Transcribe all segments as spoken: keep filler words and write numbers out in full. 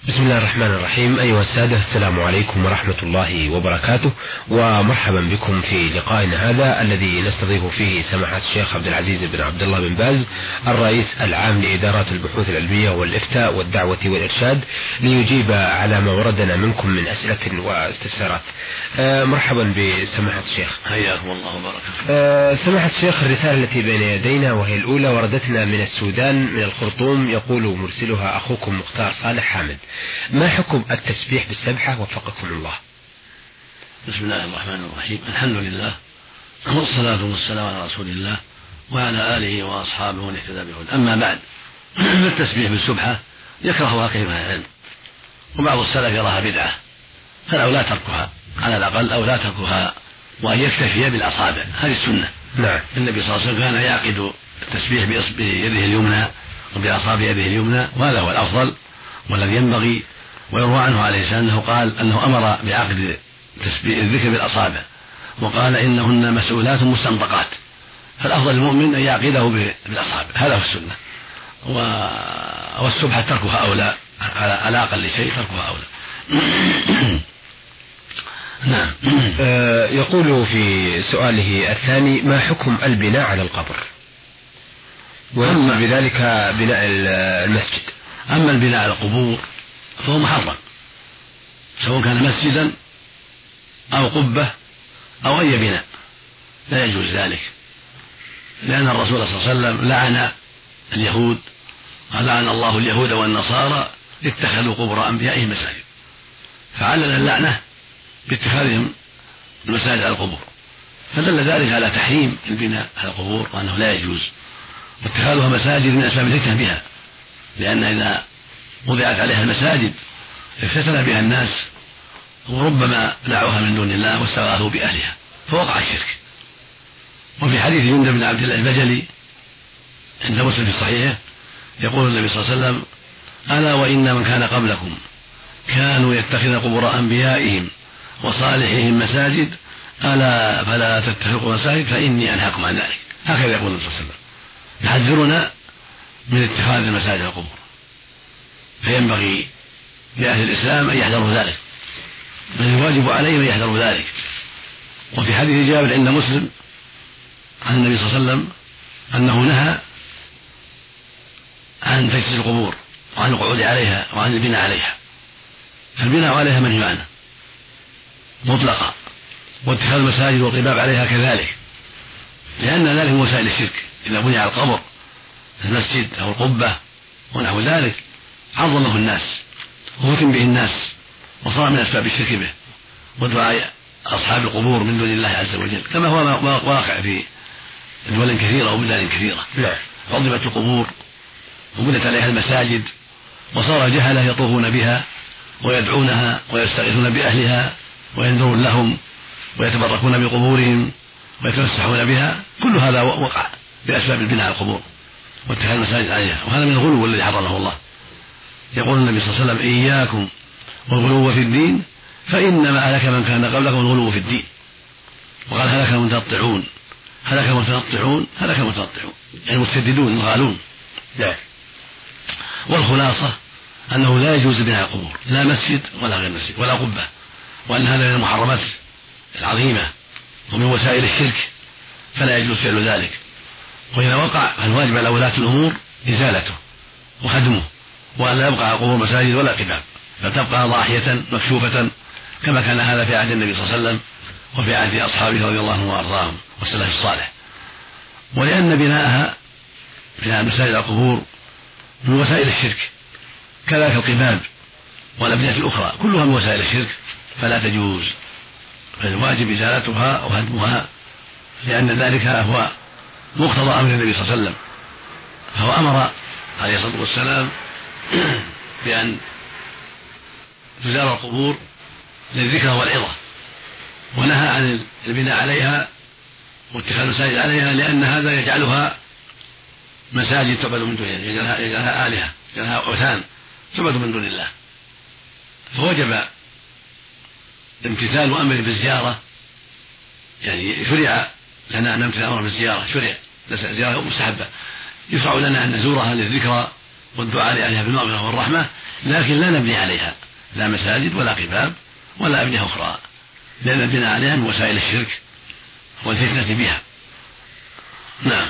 بسم الله الرحمن الرحيم. أيها السادة، السلام عليكم ورحمة الله وبركاته، ومرحبا بكم في لقائنا هذا الذي نستضيف فيه سماحة الشيخ عبد العزيز بن عبد الله بن باز، الرئيس العام لإدارات البحوث العلمية والإفتاء والدعوة والإرشاد، ليجيب على ما وردنا منكم من أسئلة واستفسارات. آه مرحبا بسماحة الشيخ. حياكم الله وبارك. آه سماحة الشيخ، الرسالة التي بين يدينا وهي الأولى وردتنا من السودان من الخرطوم، يقول مرسلها أخوكم مختار صالح حامد: ما حكم التسبيح بالسبحة وفقكم الله؟ بسم الله الرحمن الرحيم، الحمد لله والصلاة والسلام على رسول الله وعلى آله وأصحابه ومن اهتدى بهداه. أما بعد، التسبيح بالسبحة يكرهها كثير من العلم، وبعض السلف يراها بدعة، فالأولى تركها على الأقل، أو لا تركها وأن يكتفي بالأصابع، هذه السنة. نعم. النبي صلى الله عليه وسلم كان يعقد التسبيح بيده اليمنى وبأصابع يده اليمنى، وهذا هو الأفضل والذي ينبغي. ويروى عنه عليه السلام أنه قال أنه أمر بعقد تسبيح الذكر بالأصابع، وقال إنهن مسؤولات مستنطقات، فالأفضل المؤمن أن يعقده بالأصابع، هذا هو السنة. والسبحة تركها أولى، على أقل شيء تركها أولى. نعم. آه يقول في سؤاله الثاني: ما حكم البناء على القبر؟ ويقصد بذلك بناء المسجد. أما البناء على القبور فهو محرم، سواء كان مسجدا أو قبة أو أي بناء، لا يجوز ذلك، لأن الرسول صلى الله عليه وسلم لعن اليهود، ولعن الله اليهود والنصارى اتخذوا قبور أنبيائهم مساجد، فعلل اللعنة باتخاذهم المساجد على القبور، فدل ذلك على تحريم البناء على القبور وأنه لا يجوز، واتخاذها مساجد من أسباب الفتنة بها، لأن إذا وضعت عليها المساجد افتتن بها الناس، وربما دعوها من دون الله واستغاثوا بأهلها فوقع الشرك. وفي حديث جندب بن عبد الله البجلي عند مسلم في صحيحه يقول النبي صلى الله عليه وسلم: ألا وإن من كان قبلكم كانوا يتخذون قبور أنبيائهم وصالحهم مساجد، ألا فلا تتخذوا مساجد فإني أنهاكم عن ذلك. هكذا يقول النبي صلى الله عليه وسلم، يحذرنا من اتخاذ المساجد القبور، فينبغي لأهل الإسلام أن يحذروا ذلك، بل الواجب عليهم أن يحذروا ذلك. وفي حديث جابر عند مسلم عن النبي صلى الله عليه وسلم أنه نهى عن تجسيس القبور وعن القعود عليها وعن البناء عليها، فالبناء عليها منهي عنه مطلقا، واتخاذ المساجد والطباب عليها كذلك، لأن ذلك من وسائل الشرك. إذا بني على القبر المسجد أو القبة ونحو ذلك عظمه الناس وفتن به الناس، وصار من أسباب الشرك به ودعاء أصحاب القبور من دون الله عز وجل، كما هو واقع في دول كثيرة وبلدان كثيرة. عظمت القبور وبنت عليها المساجد، وصار جهلة يطوفون بها ويدعونها ويستغيثون بأهلها وينذرون لهم ويتبركون بقبورهم ويتمسحون بها، كل هذا وقع بأسباب البناء على القبور واتخاذ المساجد عليها، وهذا من الغلو الذي حرمه الله. يقول النبي صلى الله عليه وسلم: إياكم والغلو في الدين فإنما هلك من كان قبلكم الغلو في الدين. وقال: هلك المتنطعون، هلك المتنطعون، هلك المتنطعون، يعني المتسددون الغالون. نعم. والخلاصة أنه لا يجوز بناء القبور، لا مسجد ولا غير مسجد ولا قبة، وأن هذا من المحرمات العظيمة ومن وسائل الشرك، فلا يجوز فعل ذلك. وإذا وقع فالواجب على ولاة الأمور إزالته وهدمه، وأن لا يبقى على قبور مساجد ولا قباب، فتبقى ضاحية مكشوفة، كما كان هذا في عهد النبي صلى الله عليه وسلم وفي عهد أصحابه رضي الله عنهم وأرضاهم والسلف الصالح. ولأن بناءها بناء المساجد على القبور من وسائل الشرك، كذلك القباب والأبنية الأخرى كلها من وسائل الشرك، فلا تجوز، فالواجب إزالتها وهدمها، لأن ذلك هو مقتضى أمر النبي صلى الله عليه وسلم، فهو أمر عليه الصلاة والسلام بأن تزار القبور للذكرى والعظة، ونهى عن البناء عليها واتخاذ المساجد عليها، لأن هذا يجعلها مساجد تعبد من دون الله، يجعلها, يجعلها آلهة، يجعلها أوثان تعبد من دون الله. فوجب امتثال أمر بالزيارة، يعني شرع لنا أن نمتثل أمر بالزيارة، شرع زيارة مستحبة، يشرع لنا أن نزورها للذكرى والدعاء لأهلها بالمغفرة والرحمة، لكن لا نبني عليها لا مساجد ولا قباب ولا أبنية أخرى، لأن البناء عليها من وسائل الشرك والفتنة بها. نعم.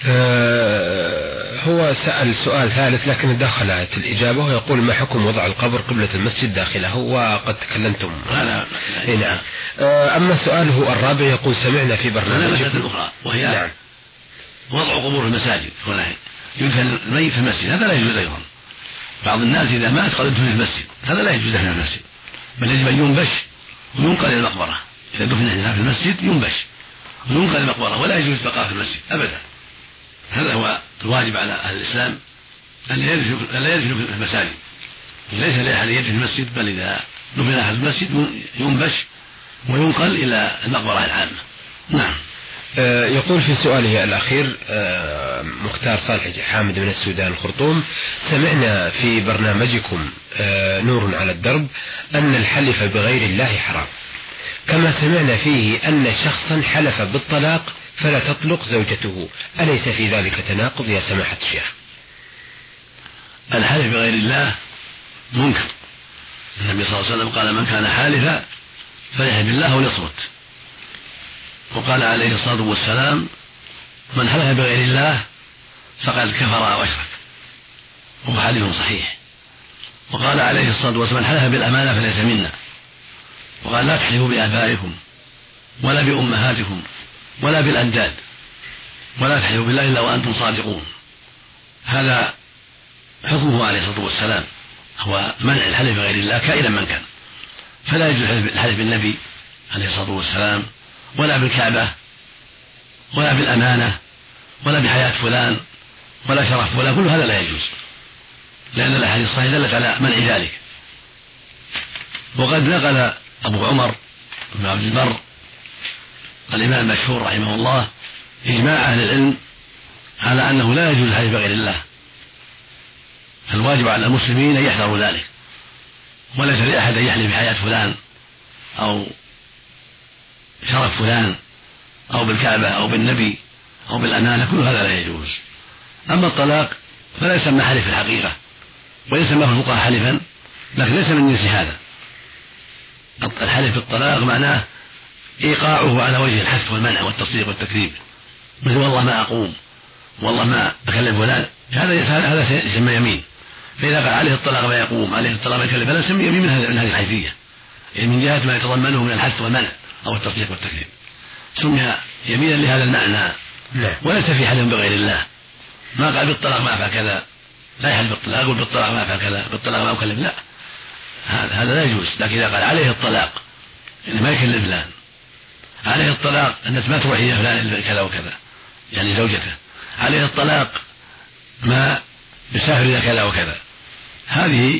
آه هو سأل سؤال ثالث لكن دخلت الإجابة، ويقول: ما حكم وضع القبر قبلة المسجد داخله؟ وقد تكلمتم. نعم. نعم. آه أما سؤاله الرابع يقول: سمعنا في برنامج أخرى وهي نعم. وضع قبور في المساجد، يمكن الميت في المسجد، هذا لا يجوز أيضا. بعض الناس إذا مات قال ادفن في المسجد، هذا لا يجوز في المسجد، بل يجب أن ينبش وينقل إلى المقبرة. إذا دفن في المسجد ينبش وينقل إلى المقبرة، ولا يجوز بقاء في المسجد أبدا. هذا هو الواجب على أهل الإسلام، أن لا يدفنوا في المساجد، ليس لأحد يدفن في المسجد، بل إذا دفن أحد في المسجد ينبش وينقل إلى المقبرة العامة. نعم. يقول في سؤاله الأخير مختار صالح حامد من السودان الخرطوم: سمعنا في برنامجكم نور على الدرب أن الحلف بغير الله حرام، كما سمعنا فيه أن شخصا حلف بالطلاق فلا تطلق زوجته، أليس في ذلك تناقض يا سماحة الشيخ؟ الحلف بغير الله منكر. النبي صلى الله عليه وسلم قال: من كان حالفا فليحلف بالله وليصمت. وقال عليه الصلاة والسلام: من حلف بغير الله فقد كفر أو أشرك، وهو حديث صحيح. وقال عليه الصلاة والسلام: من حلف بالأمانة فليس منا. وقال: لا تحلفوا بآبائكم ولا بأمهاتكم ولا بالأنداد، ولا تحلفوا بالله إلا وأنتم صادقون. هذا حكمه عليه الصلاة والسلام، هو منع الحلف بغير الله كائنا من كان. فلا يجوز الحلف بالنبي عليه الصلاة والسلام ولا بالكعبة ولا بالأمانة ولا بحياة فلان ولا شرف فلان، كل هذا لا يجوز، لأن الأحاديث الصحيحة دلت على منع ذلك. وقد نقل أبو عمر بن عبد البر الإمام المشهور رحمه الله إجماع أهل العلم على أنه لا يجوز الحلف بغير الله، فالواجب على المسلمين أن يحذروا ذلك، وليس لأحد أن يحلف بحياة فلان أو شرف فلان أو بالكعبة أو بالنبي أو بالأمانة، كل هذا لا يجوز. أما الطلاق فلا يسمى حلف الحقيقة، ويسمى في الفقهاء حلفا، لكن ليس من جنس هذا. الحلف بالطلاق معناه إيقاعه على وجه الحث والمنع والتصديق والتكذيب، مثل والله ما أقوم، والله ما أكلم فلان، هذا هذا يسمى يمين. فإذا قال عليه الطلاق ما يقوم، عليه الطلاق ما يكلم فلا يسمى يمين من هذه الحيثية، يعني من جهة ما يتضمنه من الحث والمنع أو التصديق والتكذيب، سمي يمينا لهذا المعنى. وليس في حلف بغير الله. ما قال بالطلاق ما أفعل كذا، لا يحلف بالطلاق، يقول بالطلاق ما أفعل كذا، بالطلاق ما أكلم، لا، هذا لا يجوز. لكن إذا قال عليه الطلاق يعني ما يكلم فلان، عليه الطلاق أنك ما تروحي يا فلان كذا وكذا، يعني زوجته، عليه الطلاق ما يسافر إلى كذا وكذا، هذه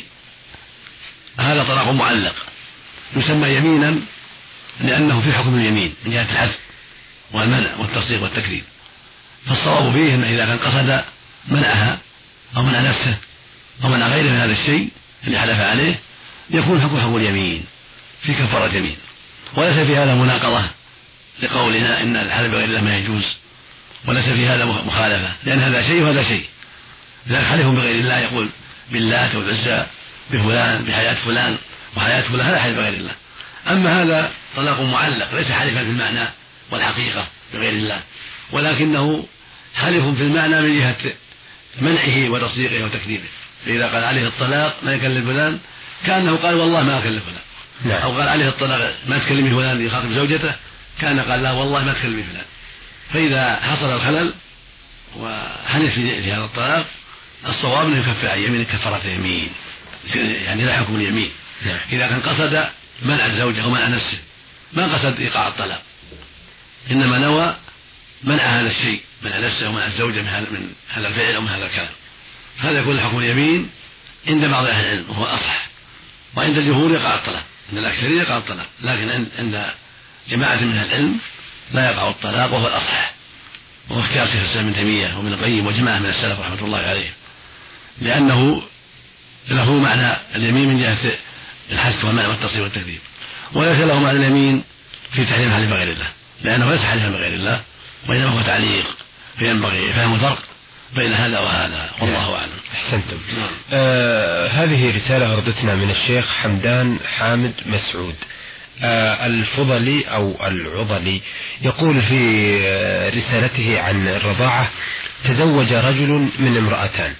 هذا طلاق معلق يسمى يمينا، لأنه في حكم اليمين من جهة الحث والمنع والتصديق والتكذيب. فالصواب فيه أنه إذا كان قصد منعها أو منع نفسه أو منع غيره من هذا الشيء اللي حلف عليه، يكون حكم حكم اليمين في كفارة يمين. وليس في هذا مناقضة لقولنا إن الحلف بغير الله ما يجوز، وليس في هذا مخالفة، لأن هذا شيء وهذا شيء. إذا حلف بغير الله يقول باللات والعزى بفلان بحياة فلان وحياة فلان، هذا حلف بغير الله. أما هذا طلاق معلق ليس حلفا في المعنى والحقيقة بغير الله، ولكنه حلف في المعنى من جهة منعه وتصديقه وتكذيبه. فإذا قال عليه الطلاق ما يكلم فلان كأنه قال والله ما أكلم فلان، نعم. أو قال عليه الطلاق ما تكلمي فلان يخاطب زوجته، كان قال لا والله ما تكلمي فلان. فإذا حصل الخلل وحلف في هذا الطلاق، الصواب أنه يكفر عن يمين كفارة يمين، يعني لا حكم اليمين. نعم. إذا كان قصد منع الزوجة أو منع نفسه، ما قصد إيقاع الطلاق، إنما نوى منع هذا الشيء، منع نفسه ومنع الزوجة من هذا الفعل أو من هذا الكلام، هذا يكون حكم اليمين عند بعض أهل العلم وهو أصح، وعند الجمهور يقع الطلاق، عند الأكثرين يقع الطلاق، لكن عند جماعة من أهل العلم لا يقع الطلاق وهو الأصح، وهو اختيار شيخ الإسلام ابن تيمية وابن القيم وجماعة من السلف رحمة الله عليهم، لأنه له معنى اليمين من جهة الحث والمنع والتصديق والتكذيب، وليس له معنى اليمين في تحريم الحلف بغير الله، لأنه ليس حلفا بغير الله وإنما هو تعليق، فينبغي فهم الفرق بين هذا وهذا، والله أعلم. أحسنتم. آه هذه رسالة وردتنا من الشيخ حمدان حامد مسعود آه الفضلي أو العضلي، يقول في رسالته عن الرضاعة: تزوج رجل من امرأتان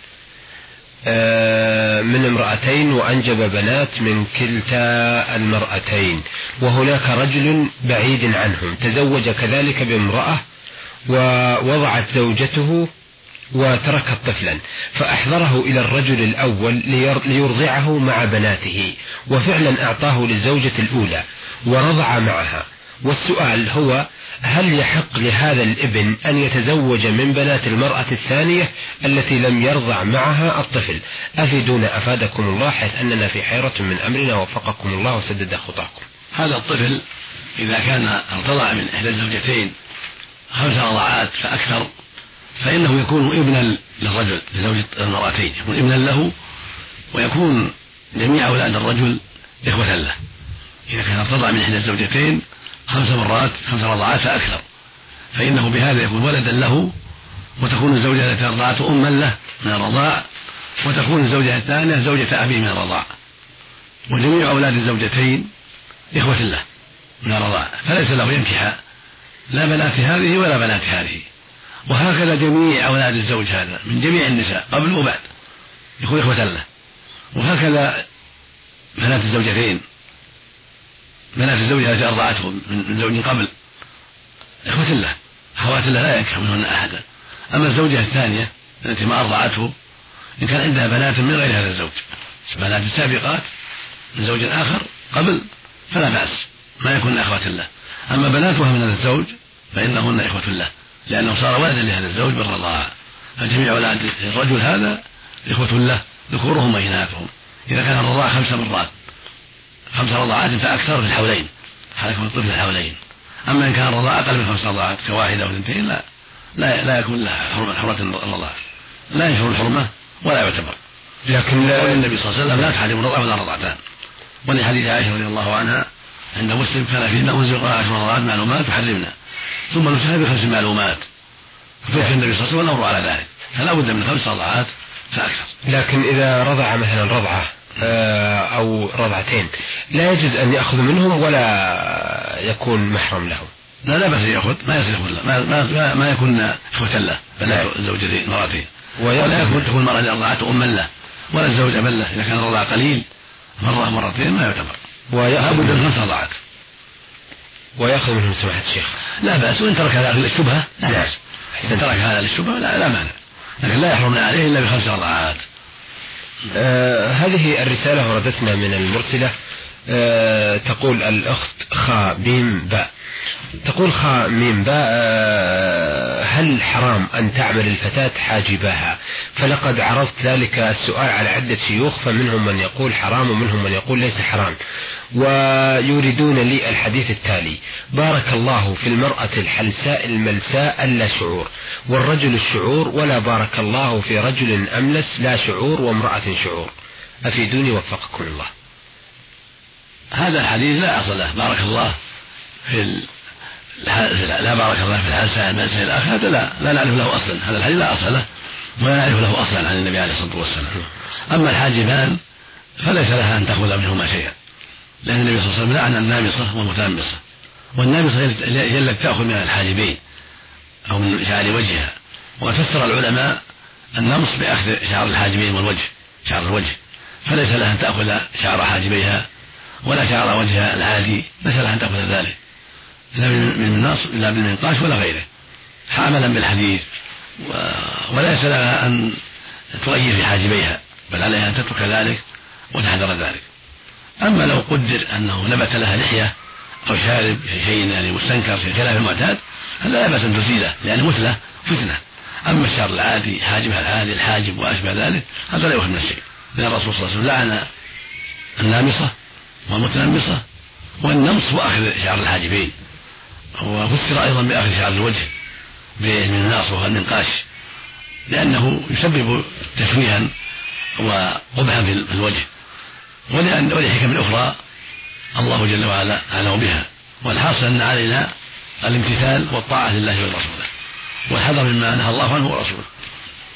من امرأتين وأنجب بنات من كلتا المرأتين، وهناك رجل بعيد عنهم تزوج كذلك بامرأة ووضعت زوجته وتركت طفلا، فأحضره إلى الرجل الأول ليرضعه مع بناته، وفعلا أعطاه للزوجة الأولى ورضع معها. والسؤال هو: هل يحق لهذا الابن أن يتزوج من بنات المرأة الثانية التي لم يرضع معها الطفل؟ أفيدونا أفادكم الله، حيث أننا في حيرة من أمرنا، وفقكم الله وسدد خطاكم. هذا الطفل إذا كان ارتضع من إحدى الزوجتين خمس رضعات فأكثر فإنه يكون ابنا للرجل لزوج المرأتين، يكون ابنا له، ويكون جميع أولاد الرجل إخوة له. إذا كان ارتضع من إحدى الزوجتين خمس مرات خمس رضعات فأكثر فإنه بهذا يكون ولدا له، وتكون الزوجة التي أرضعته أما له من الرضاع، وتكون الزوجة الثانية زوجة أبيه من الرضاع، وجميع أولاد الزوجتين إخوة له من الرضاع، فليس له ينكح لا بنات هذه ولا بنات هذه. وهكذا جميع أولاد الزوج هذا من جميع النساء قبل وبعد يكون إخوة له، وهكذا بنات الزوجتين بنات الزوجة التي أرضعته من زوج قبل إخوة له أخوات له لا ينكح منهن أحدا. أما الزوجة الثانية التي ما أرضعته إن كان عندها بنات من غير هذا الزوج، بنات سابقات من زوج آخر قبل، فلا بأس ما يكون أخوات له. أما بناتها من هذا الزوج فإنهن إخوة له، لأنه صار ولدا لهذا الزوج بالرضاعة. فجميع أولاد الرجل هذا إخوة له ذكورهم وإناثهم، إذا كان الرضاعة خمس مرات خمس رضعات فأكثر في الحولين حالكم الطفل الحولين. أما إن كان الرضاعة أقل من خمس رضعات كواحدة أو اثنتين لا لا لا يكون لها حرمة حرمة الرضاعة، لا ينشر الحرمة ولا يعتبر. لكن لا النبي صلى الله عليه وسلم لا تحرم الرضاعة ولا رضعتان. ولحديث عائشة رضي الله عنها عند مسلم: كان فينا أنزل عشر رضعات معلومات تحرمنا ثم نسخها بخمس معلومات، فكان النبي صلى الله عليه وسلم الأمر على ذلك، فلا بد من خمس رضعات فأكثر. لكن إذا رضع مثلا رضعة أو رضعتين لا يجوز أن يأخذ منهم ولا يكون محرم له؟ لا لا بس يأخذ، ما يصير له، ما, ما, ما يكون إخوة له بنات الزوجتين مراتين، ولا يكون تكون المرأة لأرضعته أما له ولا الزوج أبا له. إذا كان الرضاع قليل مرة مرتين ما يعتبر، لا بد من خمس رضعات. ويأخذ منهم سماحة الشيخ لا بأس، وإن ترك هذا للشبهة لا بأس، إن ترك هذا للشبهة لا, لا مانع، لكن لا يحرمنا عليه إلا بخمس رضعات. آه هذه الرسالة وردتنا من المرسلة. آه تقول الأخت خا ميم باء، تقول خا ميم باء: آه هل حرام أن تعمل الفتاة حاجباها؟ فلقد عرضت ذلك السؤال على عدة شيوخ، فمنهم من يقول حرام ومنهم من يقول ليس حرام، ويريدون لي الحديث التالي: بارك الله في المرأة الحلساء الملساء لا شعور، والرجل الشعور، ولا بارك الله في رجل أملس لا شعور وامرأة شعور. أفيدوني وفقكم الله. هذا الحديث لا أصل له. بارك الله في ال... لا بارك الله في الحلساء الملساء الآخر، هذا لا لا نعرف له أصلا، هذا الحديث لا أصل له ولا نعرف له أصلا عن النبي عليه الصلاة والسلام. أما الحاجبان فليس لها أن تأخذ منهما شيئا، لأن النبي صلى الله عليه وسلم لعن النامصة والمتنمصة، والنامصة هي التي تأخذ من الحاجبين أو من شعر وجهها. وقد فسر العلماء النمص بأخذ شعر الحاجبين والوجه، شعر الوجه، فليس لها أن تأخذ شعر حاجبيها ولا شعر وجهها العادي، ليس لها أن تأخذ ذلك لا من النص لا بالمنقاش ولا غيره، حاملا بالحديث، وليس لها أن تغير في حاجبيها، بل عليها أن تترك ذلك وتحذر ذلك. أما لو قدر أنه نبت لها لحية أو شارب شيء يعني مستنكر في خلاف المعتاد هذا لا بأس أن تزيله، لأنه مثلة فتنة. أما الشعر العادي حاجبها العادي الحاجب وأشبه ذلك هذا لا يؤخذ من الشيء، لأن الرسول صلى الله عليه وسلم لعن النامصة والمتنمصة والنمص وأخذ شعر الحاجبين، وفسر أيضا بأخذ شعر الوجه من الناص وهو النقاش، لأنه يسبب تشويها وقبحا في الوجه، ولأن ولحكم أخرى الله جل وعلا أعلم بها. والحاصل أن علينا الامتثال والطاعة لله ولرسوله والحذر مما نهى الله عنه ورسوله.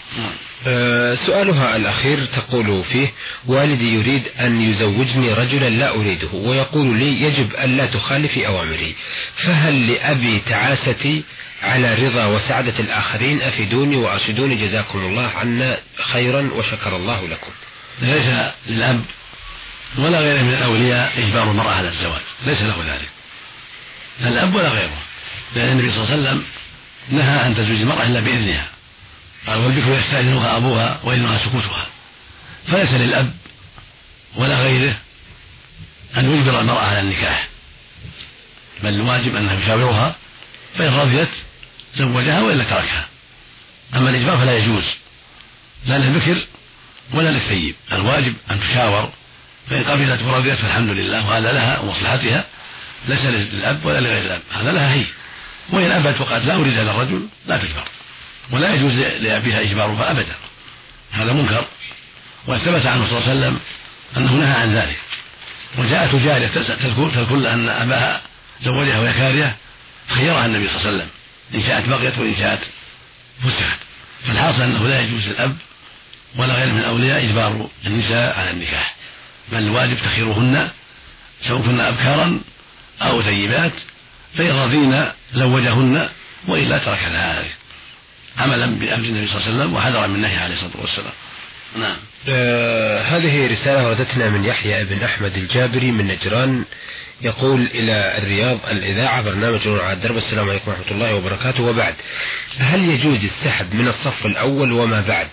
أه سؤالها الأخير تقول فيه: والدي يريد أن يزوجني رجلا لا أريده، ويقول لي يجب أن لا تخالفي أوامري، فهل لأبي تعاستي على رضا وسعادة الآخرين؟ أفيدوني وأرشدوني جزاكم الله عنا خيرا وشكر الله لكم. ليس للأب ولا غيره من الأولياء إجبار المرأة على الزواج، ليس له ذلك، لا الأب ولا غيره، لأن النبي صلى الله عليه وسلم نهى عن تزويج المرأة إلا بإذنها، قال: والبكر يستأذنها أبوها وإذنها سكوتها. فليس للأب ولا غيره أن يجبر المرأة على النكاح، بل الواجب أنه يشاورها، فإن رضيت زوجها وإلا تركها. أما الإجبار فلا يجوز لا للبكر ولا للثيب، الواجب أن تشاور، فإن قبلت ورضيت فالحمد لله، وهذا لها ومصلحتها، ليس للأب ولا لغير الأب، هذا لها هي. وإن أبت وقالت لا أريد هذا الرجل لا تجبر، ولا يجوز لأبيها إجبارها أبدا، هذا منكر. وثبت عنه صلى الله عليه وسلم أنه نهى عن ذلك. وجاءت جارية تذكر أن أباها زوجها وهي كارهة، خيرها النبي صلى الله عليه وسلم إن شاءت بقيت وإن شاءت فسخت. فالحاصل أنه لا يجوز للأب ولا غير من الأولياء إجبار النساء على النكاح، بل الواجب تخيرهن سواء كن أبكارا أو ثيبات، فإن رضينا زوجهن وإلا ترك ذلك، عملا بأمر النبي صلى الله عليه وسلم وحذرا من نهيه عليه الصلاة والسلام. نعم. آه هذه رسالة وردتنا من يحيى بن أحمد الجابري من نجران، يقول: إلى الرياض الإذاعة، برنامج نور على الدرب، السلام عليكم ورحمة الله وبركاته، وبعد، هل يجوز السحب من الصف الأول وما بعد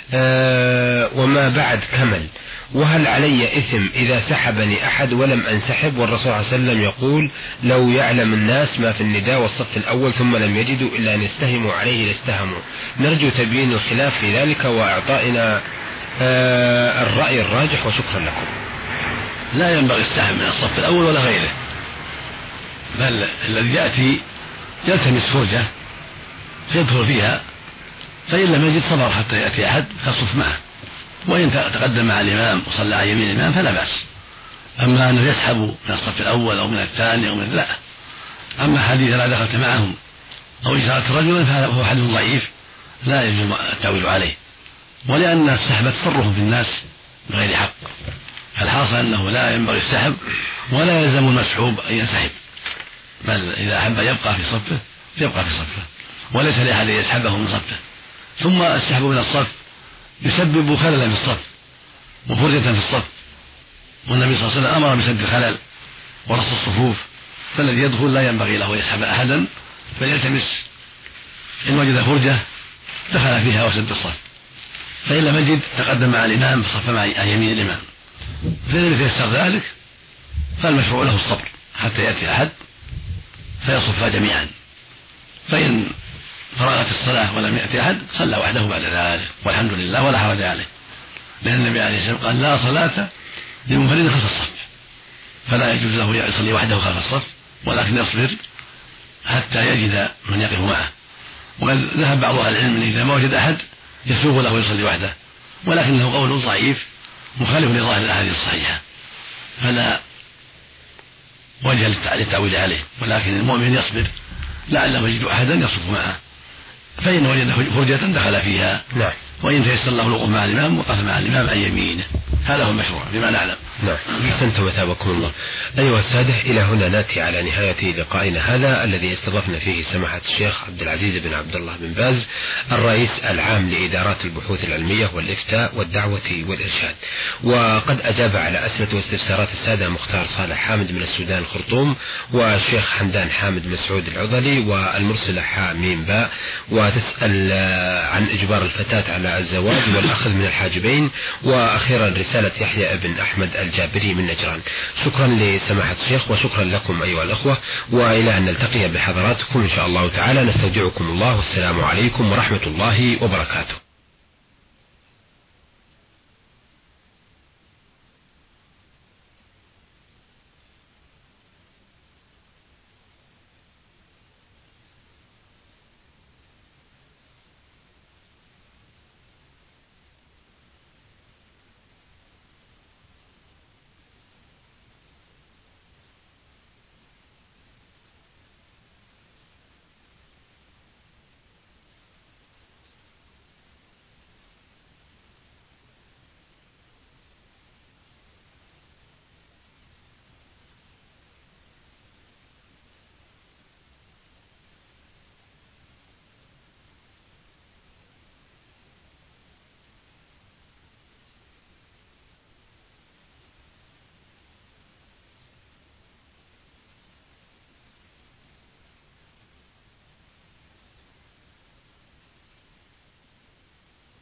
آه وما بعد كمل؟ وهل علي إثم إذا سحبني أحد ولم أنسحب؟ والرسول صلى الله عليه وسلم يقول: لو يعلم الناس ما في النداء والصف الأول ثم لم يجدوا إلا أن يستهموا عليه لاستهموا. نرجو تبيين الخلاف في ذلك وإعطائنا آه الرأي الراجح، وشكرا لكم. لا ينبغي السحب من الصف الأول ولا غيره، بل الذي يأتي يلتمس فرجة فيدخل فيها، فإن لم يجد صبر حتى يأتي أحد فالصف معه، وإن تقدم مع الإمام وصلى على يمين الإمام فلا بأس. أما أنه يسحب من الصف الأول أو من الثاني أو من لا. أما حديث لا دخلت معهم أو إشارة رجلا فهو حديث ضعيف لا يجوز التأويل عليه، ولأن السحب تصرف في الناس بغير حق، فالحاصل أنه لا ينبغي السحب ولا يلزم المسحوب أن ينسحب، بل إذا أحب يبقى في صفه يبقى في صفه، وليس لأحد يسحبه من صفه. ثم السحب من الصف يسبب خللا في الصف وفرجة في الصف، والنبي صلى الله عليه وسلم أمر بسد الخلل ورص الصفوف، فالذي يدخل لا ينبغي له يسحب أحدا، بل يلتمس إن وجد فرجة دخل فيها وسد الصف، فإن لم يجد تقدم مع الإمام فصف مع يمين الإمام، فإن لم يتيسر ذلك فالمشروع له الصبر حتى يأتي أحد فيصفها جميعا، فإن فرغت الصلاة ولم يأتي أحد صلى وحده بعد ذلك والحمد لله ولا حرج عليه، لأن النبي عليه الصلاة والسلام قال: لا صلاة لمنفرد خلف الصف، فلا يجوز له يصلي وحده خلف الصف، ولكن يصبر حتى يجد من يقف معه. وقد ذهب بعض أهل العلم إذا ما وجد أحد يسوغ له يصلي وحده، ولكنه قول ضعيف مخالف لظاهر الأحاديث الصحيحة، فلا وجه للتعويل عليه، ولكن المؤمن يصبر لعله يجد أحدا يصف معه، فإن وجد فرجة دخل فيها. نعم. وإن تيسر له الوقوف مع الإمام وقف مع الإمام عن يمينه، هذا هو المشروع بما نعلم. نعم. أحسنتم وثابكم الله. أيها السادة، إلى هنا نأتي على نهاية لقائنا هذا الذي استضفنا فيه سماحة الشيخ عبد العزيز بن عبد الله بن باز، الرئيس العام لإدارات البحوث العلمية والإفتاء والدعوة والإرشاد، وقد أجاب على أسئلة واستفسارات السادة مختار صالح حامد من السودان الخرطوم، والشيخ حمدان حامد مسعود العضلي، والمرسلة حاميم باء، وتسأل عن إجبار الفتاة على الزواج والأخذ من الحاجبين، وأخيرا رسالة يحيى بن أحمد الجابري من نجران. شكرا لسماحة الشيخ وشكرا لكم أيها الأخوة، وإلى أن نلتقي بحضراتكم إن شاء الله تعالى نستودعكم الله، والسلام عليكم ورحمة الله وبركاته.